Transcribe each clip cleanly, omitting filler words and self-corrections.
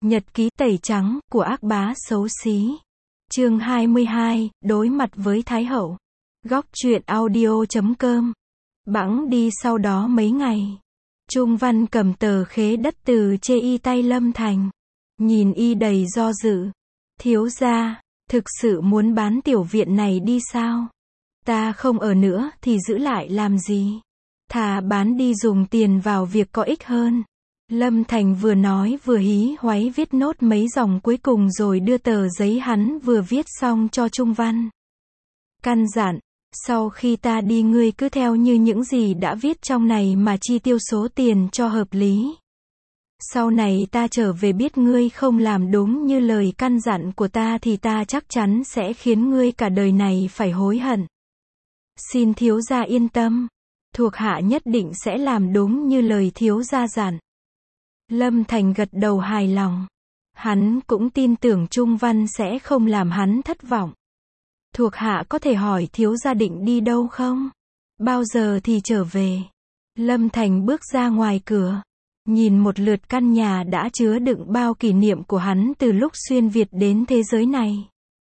Nhật ký tẩy trắng của ác bá xấu xí. Chương 22, đối mặt với Thái hậu. Góc truyện audio.com. Bẵng đi sau đó mấy ngày, Trung Văn cầm tờ khế đất từ chê y tay Lâm Thành. Nhìn y đầy do dự. Thiếu gia, thực sự muốn bán tiểu viện này đi sao? Ta không ở nữa thì giữ lại làm gì? Thà bán đi dùng tiền vào việc có ích hơn. Lâm Thành vừa nói vừa hí hoáy viết nốt mấy dòng cuối cùng rồi đưa tờ giấy hắn vừa viết xong cho Trung Văn. Căn dặn, sau khi ta đi ngươi cứ theo như những gì đã viết trong này mà chi tiêu số tiền cho hợp lý. Sau này ta trở về biết ngươi không làm đúng như lời căn dặn của ta thì ta chắc chắn sẽ khiến ngươi cả đời này phải hối hận. Xin thiếu gia yên tâm, thuộc hạ nhất định sẽ làm đúng như lời thiếu gia dặn. Lâm Thành gật đầu hài lòng. Hắn cũng tin tưởng Trung Văn sẽ không làm hắn thất vọng. Thuộc hạ có thể hỏi thiếu gia định đi đâu không? Bao giờ thì trở về? Lâm Thành bước ra ngoài cửa, nhìn một lượt căn nhà đã chứa đựng bao kỷ niệm của hắn từ lúc xuyên Việt đến thế giới này.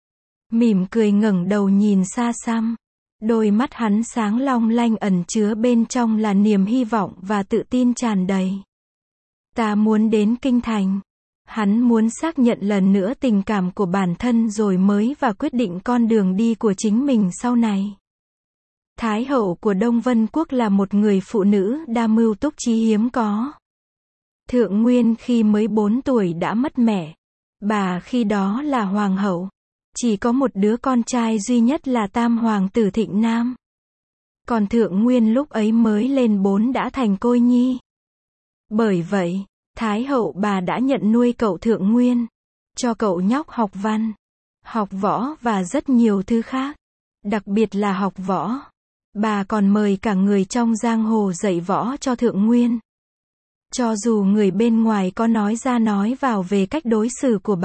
Mỉm cười ngẩng đầu nhìn xa xăm. Đôi mắt hắn sáng long lanh ẩn chứa bên trong là niềm hy vọng và tự tin tràn đầy. Ta muốn đến Kinh Thành. Hắn muốn xác nhận lần nữa tình cảm của bản thân rồi mới và quyết định con đường đi của chính mình sau này. Thái hậu của Đông Vân Quốc là một người phụ nữ đa mưu túc trí hiếm có. Thượng Nguyên khi mới 4 tuổi đã mất mẹ. Bà khi đó là hoàng hậu. Chỉ có một đứa con trai duy nhất là tam hoàng tử Thịnh Nam. Còn Thượng Nguyên lúc ấy mới lên 4 đã thành côi nhi. Bởi vậy, Thái hậu bà đã nhận nuôi cậu Thượng Nguyên, cho cậu nhóc học văn, học võ và rất nhiều thứ khác. Đặc biệt là học võ. Bà còn mời cả người trong giang hồ dạy võ cho Thượng Nguyên. Cho dù người bên ngoài có nói ra nói vào về cách đối xử của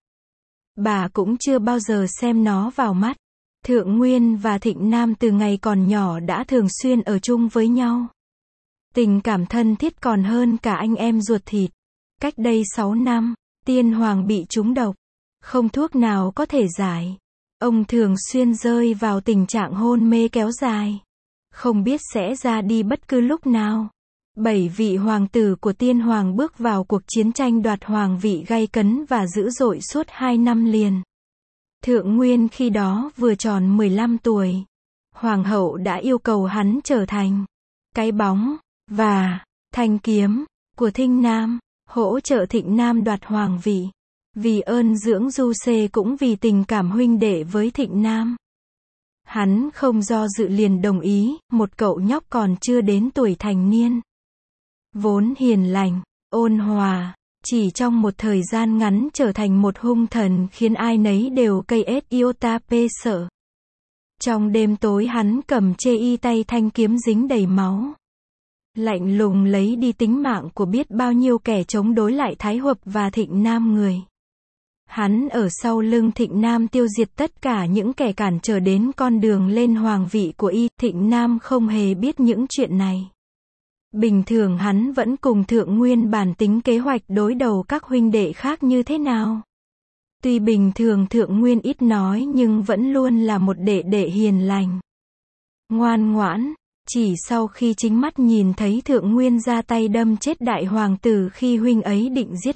bà cũng chưa bao giờ xem nó vào mắt. Thượng Nguyên và Thịnh Nam từ ngày còn nhỏ đã thường xuyên ở chung với nhau. Tình cảm thân thiết còn hơn cả anh em ruột thịt. Cách đây 6 năm, Tiên Hoàng bị trúng độc. Không thuốc nào có thể giải. Ông thường xuyên rơi vào tình trạng hôn mê kéo dài. Không biết sẽ ra đi bất cứ lúc nào. 7 vị hoàng tử của Tiên Hoàng bước vào cuộc chiến tranh đoạt hoàng vị gay cấn và dữ dội suốt 2 năm liền. Thượng Nguyên khi đó vừa tròn 15 tuổi. Hoàng hậu đã yêu cầu hắn trở thành cái bóng và thanh kiếm của Thịnh Nam, hỗ trợ Thịnh Nam đoạt hoàng vị. Vì ơn dưỡng Du Xê cũng vì tình cảm huynh đệ với Thịnh Nam. Hắn không do dự liền đồng ý, một cậu nhóc còn chưa đến tuổi thành niên. Vốn hiền lành, ôn hòa, chỉ trong một thời gian ngắn trở thành một hung thần khiến ai nấy đều cây iota pê sợ. Trong đêm tối hắn cầm chê y tay thanh kiếm dính đầy máu. Lạnh lùng lấy đi tính mạng của biết bao nhiêu kẻ chống đối lại Thái Huệp và Thịnh Nam người. Hắn ở sau lưng Thịnh Nam tiêu diệt tất cả những kẻ cản trở đến con đường lên hoàng vị của y. Thịnh Nam không hề biết những chuyện này. Bình thường hắn vẫn cùng Thượng Nguyên bàn tính kế hoạch đối đầu các huynh đệ khác như thế nào. Tuy bình thường Thượng Nguyên ít nói nhưng vẫn luôn là một đệ đệ hiền lành, ngoan ngoãn. Chỉ sau khi chính mắt nhìn thấy Thượng Nguyên ra tay đâm chết đại hoàng tử khi huynh ấy định giết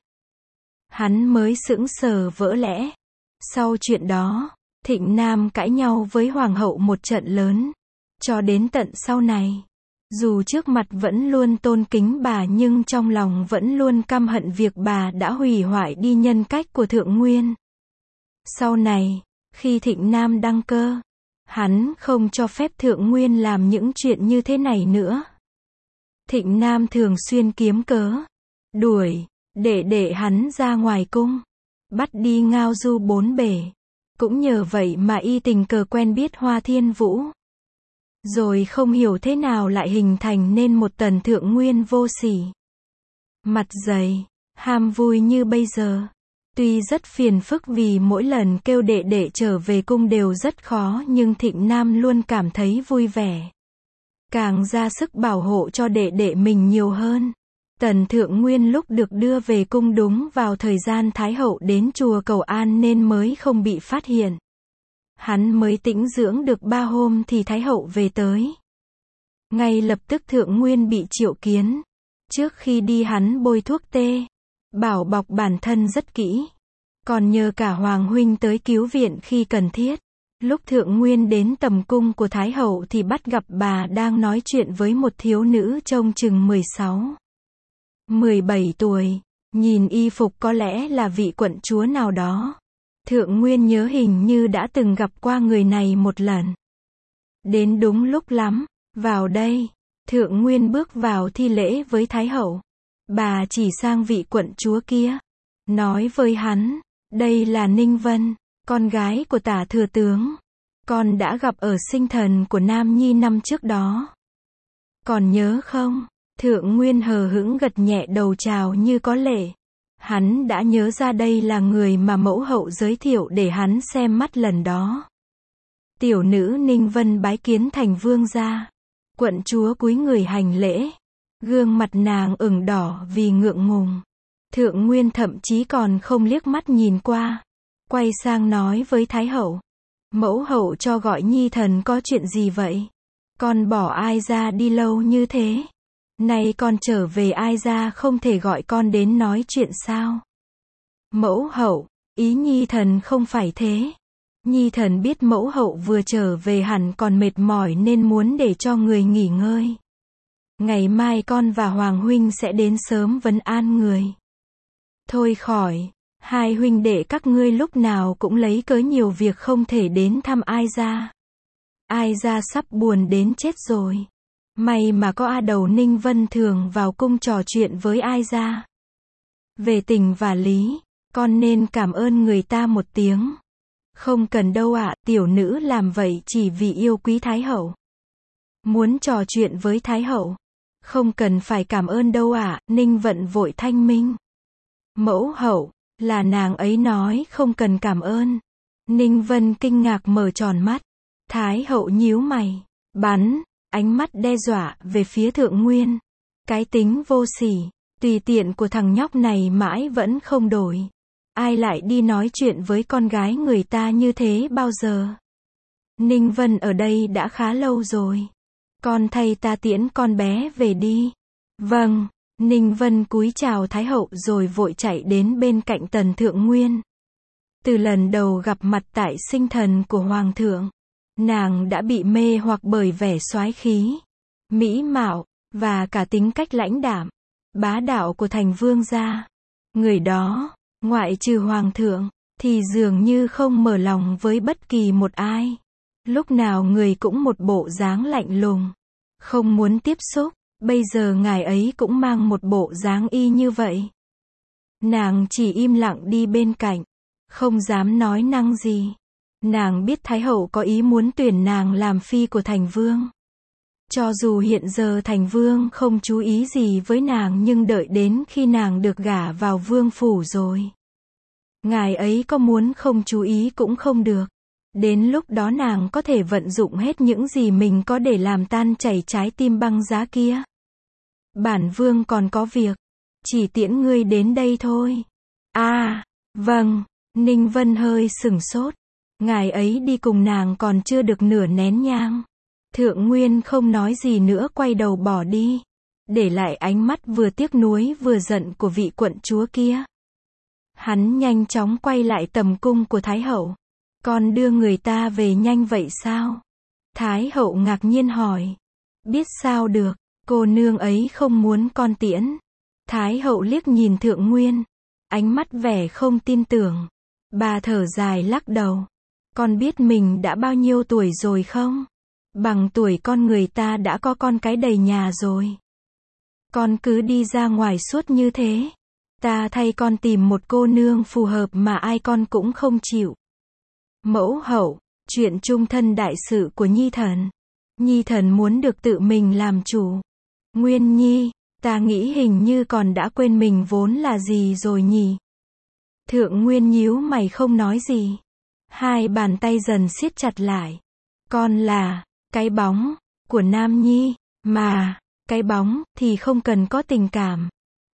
hắn mới sững sờ vỡ lẽ. Sau chuyện đó, Thịnh Nam cãi nhau với hoàng hậu một trận lớn. Cho đến tận sau này, dù trước mặt vẫn luôn tôn kính bà nhưng trong lòng vẫn luôn căm hận việc bà đã hủy hoại đi nhân cách của Thượng Nguyên. Sau này, khi Thịnh Nam đăng cơ, hắn không cho phép Thượng Nguyên làm những chuyện như thế này nữa. Thịnh Nam thường xuyên kiếm cớ đuổi đệ hắn ra ngoài cung, bắt đi ngao du 4 bể. Cũng nhờ vậy mà y tình cờ quen biết Hoa Thiên Vũ. Rồi không hiểu thế nào lại hình thành nên một Tần Thượng Nguyên vô sỉ, mặt dày, ham vui như bây giờ. Tuy rất phiền phức vì mỗi lần kêu đệ trở về cung đều rất khó nhưng Thịnh Nam luôn cảm thấy vui vẻ. Càng ra sức bảo hộ cho đệ mình nhiều hơn. Tần Thượng Nguyên lúc được đưa về cung đúng vào thời gian Thái hậu đến chùa cầu an nên mới không bị phát hiện. Hắn mới tĩnh dưỡng được 3 hôm thì Thái hậu về tới. Ngay lập tức Thượng Nguyên bị triệu kiến. Trước khi đi hắn bôi thuốc tê, bảo bọc bản thân rất kỹ. Còn nhờ cả Hoàng huynh tới cứu viện khi cần thiết. Lúc Thượng Nguyên đến tầm cung của Thái hậu thì bắt gặp bà đang nói chuyện với một thiếu nữ trông chừng 16, 17 tuổi. Nhìn y phục có lẽ là vị quận chúa nào đó. Thượng Nguyên nhớ hình như đã từng gặp qua người này một lần. Đến đúng lúc lắm, vào đây. Thượng Nguyên bước vào thi lễ với Thái hậu. Bà chỉ sang vị quận chúa kia. Nói với hắn, đây là Ninh Vân, con gái của Tả thừa tướng. Con đã gặp ở sinh thần của Nam Nhi năm trước đó. Còn nhớ không? Thượng Nguyên hờ hững gật nhẹ đầu chào như có lệ. Hắn đã nhớ ra đây là người mà mẫu hậu giới thiệu để hắn xem mắt lần đó. Tiểu nữ Ninh Vân bái kiến thành vương gia. Quận chúa cúi người hành lễ. Gương mặt nàng ửng đỏ vì ngượng ngùng. Thượng Nguyên thậm chí còn không liếc mắt nhìn qua. Quay sang nói với Thái hậu. Mẫu hậu cho gọi nhi thần có chuyện gì vậy? Con bỏ ai ra đi lâu như thế? Nay con trở về ai ra không thể gọi con đến nói chuyện sao? Mẫu hậu, ý nhi thần không phải thế. Nhi thần biết mẫu hậu vừa trở về hẳn còn mệt mỏi nên muốn để cho người nghỉ ngơi. Ngày mai con và Hoàng huynh sẽ đến sớm vấn an người. Thôi khỏi, hai huynh đệ các ngươi lúc nào cũng lấy cớ nhiều việc không thể đến thăm ai ra. Ai ra sắp buồn đến chết rồi. May mà có A Đầu Ninh Vân thường vào cung trò chuyện với ai ra. Về tình và lý, con nên cảm ơn người ta một tiếng. Không cần đâu ạ, tiểu nữ làm vậy chỉ vì yêu quý Thái hậu. Muốn trò chuyện với Thái hậu. Không cần phải cảm ơn đâu ạ, Ninh Vận vội thanh minh. Mẫu hậu, là nàng ấy nói không cần cảm ơn. Ninh Vân kinh ngạc mở tròn mắt. Thái hậu nhíu mày, bắn ánh mắt đe dọa về phía Thượng Nguyên. Cái tính vô sỉ, tùy tiện của thằng nhóc này mãi vẫn không đổi. Ai lại đi nói chuyện với con gái người ta như thế bao giờ? Ninh Vân ở đây đã khá lâu rồi. Con thay ta tiễn con bé về đi. Vâng. Ninh Vân cúi chào Thái hậu rồi vội chạy đến bên cạnh Tần Thượng Nguyên. Từ lần đầu gặp mặt tại sinh thần của Hoàng thượng, nàng đã bị mê hoặc bởi vẻ soái khí, mỹ mạo, và cả tính cách lãnh đạm, bá đạo của thành vương gia. Người đó, ngoại trừ Hoàng thượng, thì dường như không mở lòng với bất kỳ một ai. Lúc nào người cũng một bộ dáng lạnh lùng, không muốn tiếp xúc. Bây giờ ngài ấy cũng mang một bộ dáng y như vậy. Nàng chỉ im lặng đi bên cạnh, không dám nói năng gì. Nàng biết Thái hậu có ý muốn tuyển nàng làm phi của thành vương. Cho dù hiện giờ thành vương không chú ý gì với nàng nhưng đợi đến khi nàng được gả vào vương phủ rồi. Ngài ấy có muốn không chú ý cũng không được. Đến lúc đó nàng có thể vận dụng hết những gì mình có để làm tan chảy trái tim băng giá kia. Bản vương còn có việc, chỉ tiễn ngươi đến đây thôi. À, vâng, Ninh Vân hơi sửng sốt. Ngài ấy đi cùng nàng còn chưa được nửa nén nhang. Thượng Nguyên không nói gì nữa quay đầu bỏ đi. Để lại ánh mắt vừa tiếc nuối vừa giận của vị quận chúa kia. Hắn nhanh chóng quay lại tầm cung của Thái hậu. Con đưa người ta về nhanh vậy sao? Thái hậu ngạc nhiên hỏi. Biết sao được, cô nương ấy không muốn con tiễn. Thái hậu liếc nhìn Thượng Nguyên. Ánh mắt vẻ không tin tưởng. Bà thở dài lắc đầu. Con biết mình đã bao nhiêu tuổi rồi không? Bằng tuổi con người ta đã có con cái đầy nhà rồi. Con cứ đi ra ngoài suốt như thế. Ta thay con tìm một cô nương phù hợp mà ai con cũng không chịu. Mẫu hậu, chuyện chung thân đại sự của Nhi thần. Nhi thần muốn được tự mình làm chủ. Nguyên Nhi, ta nghĩ hình như còn đã quên mình vốn là gì rồi nhỉ? Thượng Nguyên nhíu mày không nói gì. Hai bàn tay dần siết chặt lại. Con là cái bóng của Nam Nhi, mà cái bóng thì không cần có tình cảm.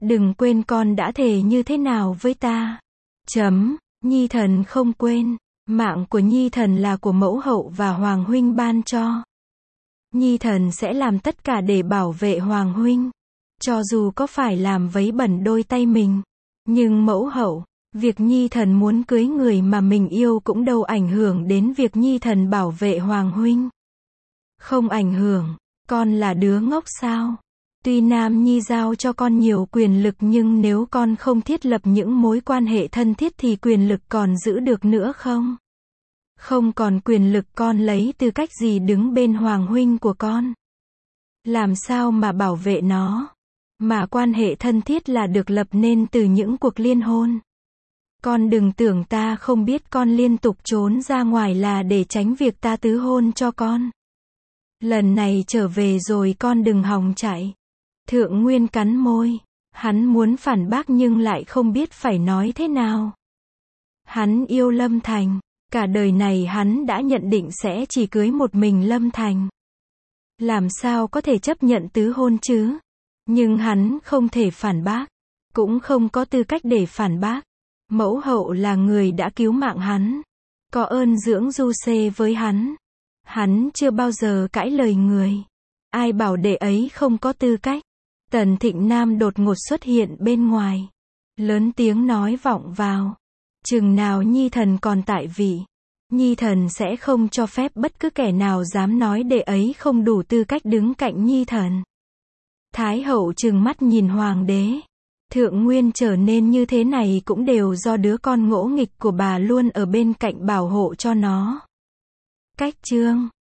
Đừng quên con đã thề như thế nào với ta. Nhi thần không quên. Mạng của Nhi thần là của mẫu hậu và Hoàng huynh ban cho. Nhi thần sẽ làm tất cả để bảo vệ Hoàng huynh. Cho dù có phải làm vấy bẩn đôi tay mình. Nhưng mẫu hậu, việc Nhi thần muốn cưới người mà mình yêu cũng đâu ảnh hưởng đến việc Nhi thần bảo vệ Hoàng huynh. Không ảnh hưởng, con là đứa ngốc sao? Tuy Nam Nhi giao cho con nhiều quyền lực nhưng nếu con không thiết lập những mối quan hệ thân thiết thì quyền lực còn giữ được nữa không? Không còn quyền lực con lấy tư cách gì đứng bên Hoàng huynh của con? Làm sao mà bảo vệ nó? Mà quan hệ thân thiết là được lập nên từ những cuộc liên hôn. Con đừng tưởng ta không biết con liên tục trốn ra ngoài là để tránh việc ta tứ hôn cho con. Lần này trở về rồi con đừng hòng chạy. Thượng Nguyên cắn môi. Hắn muốn phản bác nhưng lại không biết phải nói thế nào. Hắn yêu Lâm Thành. Cả đời này hắn đã nhận định sẽ chỉ cưới một mình Lâm Thành. Làm sao có thể chấp nhận tứ hôn chứ? Nhưng hắn không thể phản bác. Cũng không có tư cách để phản bác. Mẫu hậu là người đã cứu mạng hắn. Có ơn dưỡng du xê với hắn. Hắn chưa bao giờ cãi lời người. Ai bảo đệ ấy không có tư cách. Tần Thịnh Nam đột ngột xuất hiện bên ngoài. Lớn tiếng nói vọng vào. Chừng nào Nhi thần còn tại vị. Nhi thần sẽ không cho phép bất cứ kẻ nào dám nói đệ ấy không đủ tư cách đứng cạnh Nhi thần. Thái hậu trừng mắt nhìn hoàng đế. Thượng Nguyên trở nên như thế này cũng đều do đứa con ngỗ nghịch của bà luôn ở bên cạnh bảo hộ cho nó. Cách chương